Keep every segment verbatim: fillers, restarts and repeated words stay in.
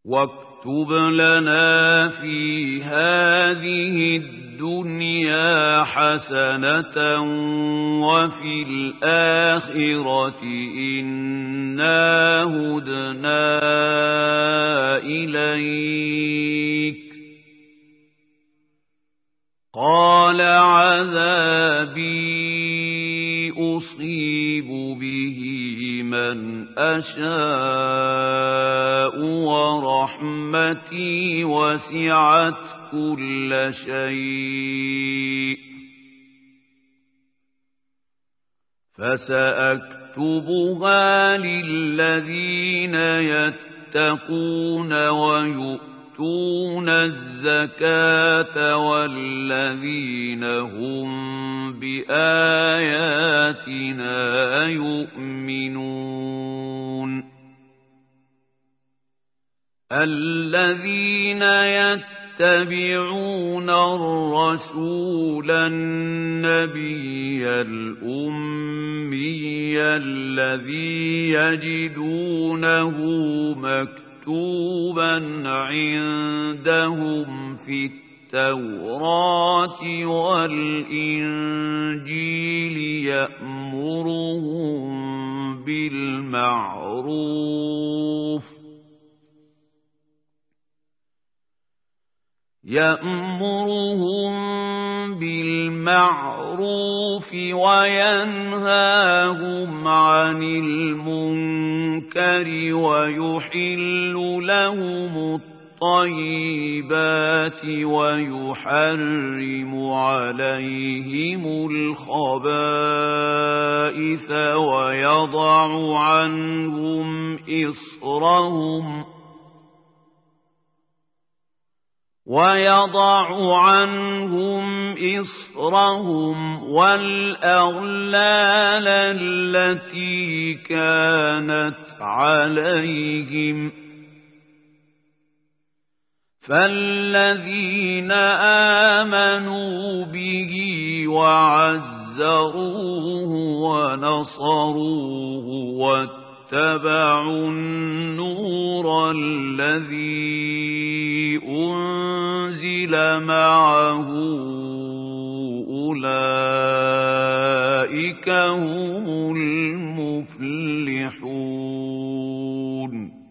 واكتب لنا في هذه الدنيا حسنة وفي الآخرة إنا هدنا إليك. قال عذابي أصيب به من أشاء ورحمتي وسعت كل شيء فسأكتبها للذين يتقون ويؤتون الزكاة والذين هم بآياتنا يؤمنون. الذين يتبعون الرسول النبي الأمي الذي يجدونه مكتوبا عندهم في التوراة والإنجيل يأمرهم بالمعروف يأمرهم بالمعروف وينهاهم عن المنكر ويحل لهم الطيبات ويحرم عليهم الخبائث ويضع عنهم إصرهم ويضع عنهم إصرهم والأغلال التي كانت عليهم. فالذين آمنوا به وعزروه ونصروه واتبعوا النور الذي أنزل معه أولئك هم المفلحون.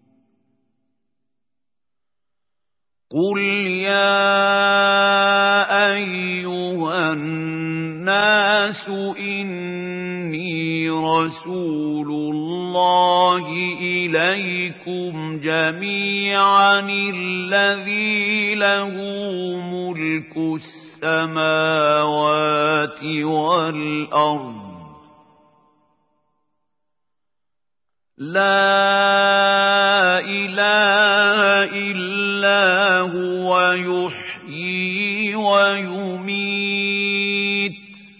قل يا أيها الناس إني رسول الله إليكم جميعا الذي له ملك السماوات والأرض لا إله إلا هو يحيي ويميت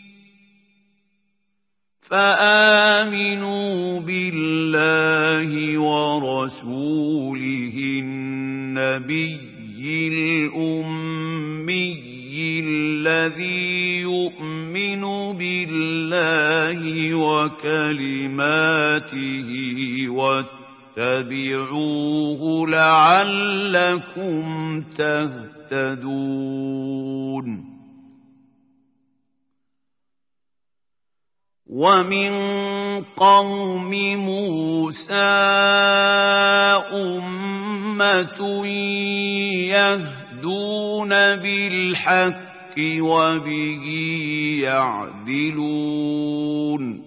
فآمنوا بالله ورسوله النبي الأمي الذي يؤمن بالله وكلماته واتبعوه لعلكم تهتدون. ومن قوم موسى أمة يهدون بالحق وبه يعدلون.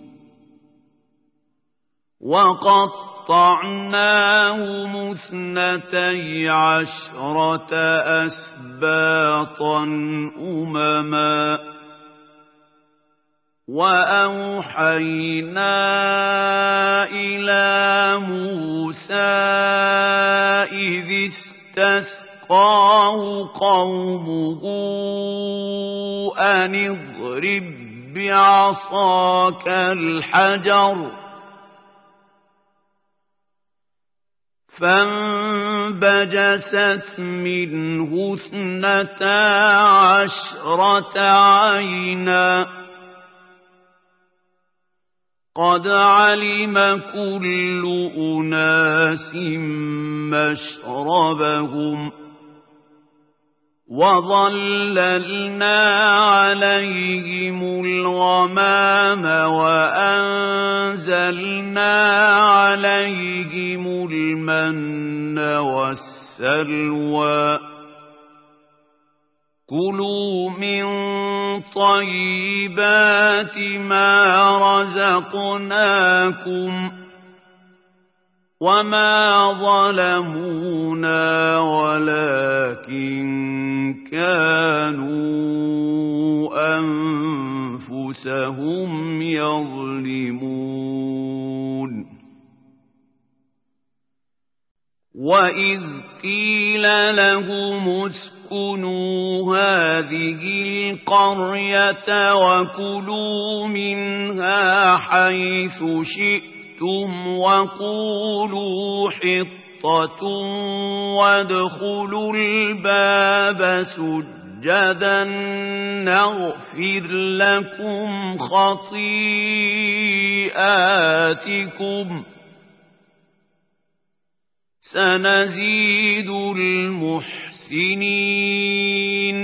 وقطعناهم اثنتي عشرة أسباطا أمما وأوحينا إلى موسى إذ استسقاه قومه أن اضرب بعصاك الحجر فانبجست منه اثنتا عشرة عينا قد علم كل أناس مشربهم وظللنا عليهم الغمام وأنزلنا عليهم المن والسلوى كلوا من طيبات ما رزقناكم وما ظلمونا ولكن كانوا أنفسهم يظلمون وإذ قيل لهم اسكنوا هذه القرية وكلوا منها حيث شئتم وقولوا حطة وادخلوا الباب سجدا نغفر لكم خطيئاتكم سنزيد المحسنين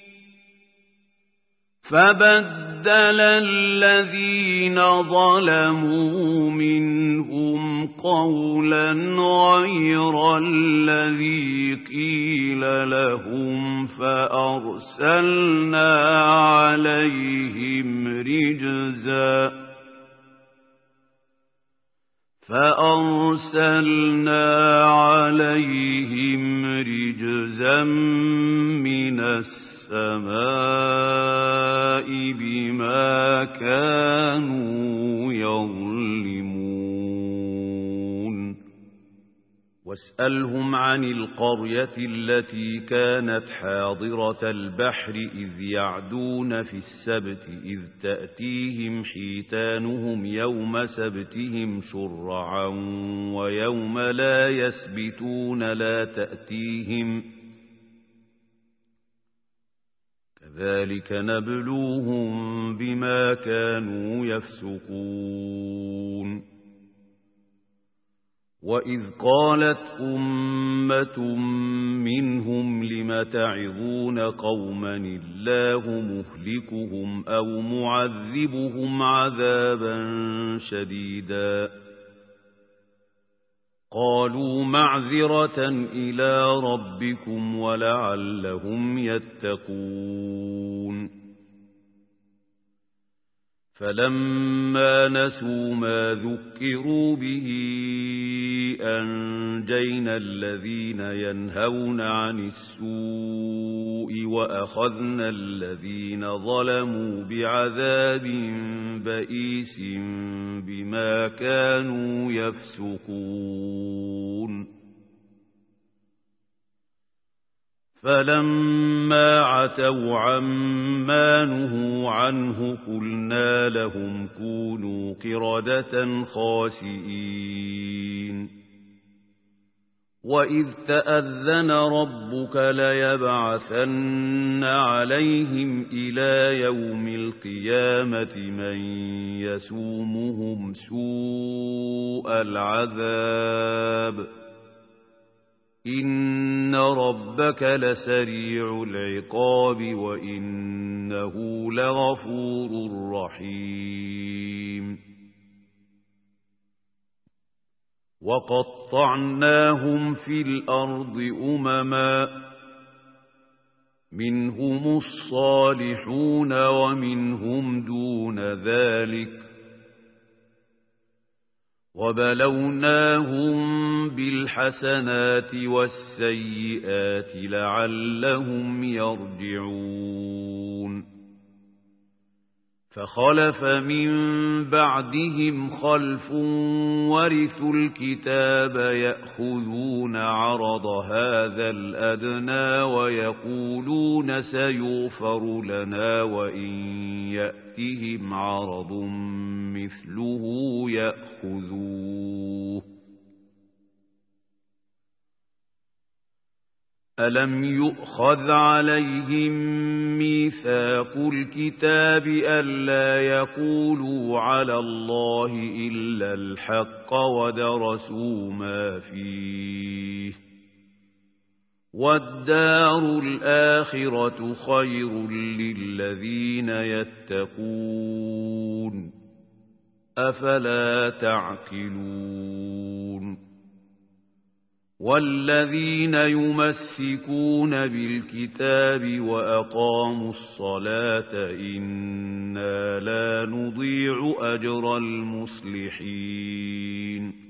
فبدل الذين ظلموا منهم قولا غير الذي قيل لهم فأرسلنا عليهم رجزا فأرسلنا عليهم رجزا من السماء بما كانوا يظلمون واسألهم عن القرية التي كانت حاضرة البحر إذ يعدون في السبت إذ تأتيهم حيتانهم يوم سبتهم شرعا ويوم لا يسبتون لا تأتيهم كذلك نبلوهم بما كانوا يفسقون وإذ قالت أمة منهم لم تعظون قوما الله مهلكهم أو معذبهم عذابا شديدا قالوا معذرة إلى ربكم ولعلهم يتقون فلما نسوا ما ذكروا به أنجينا الذين ينهون عن السوء وأخذنا الذين ظلموا بعذاب بئيس بما كانوا يفسقون فلما عتوا عما نهوا عنه قلنا لهم كونوا قردة خاسئين وإذ تأذن ربك ليبعثن عليهم إلى يوم القيامة من يسومهم سوء العذاب إن ربك لسريع العقاب وإنه لغفور رحيم وقطعناهم في الأرض أمما منهم الصالحون ومنهم دون ذلك وبلوناهم بالحسنات والسيئات لعلهم يرجعون فخلف من بعدهم خلف ورثوا الكتاب يأخذون عرض هذا الأدنى ويقولون سيغفر لنا وإن يأتهم عرض مثله يأخذوه ألم يؤخذ عليهم ميثاق ميثاق الكتاب ألا يقولوا على الله إلا الحق ودرسوا ما فيه والدار الآخرة خير للذين يتقون أفلا تعقلون والذين يمسكون بالكتاب وأقاموا الصلاة إنا لا نضيع أجر المصلحين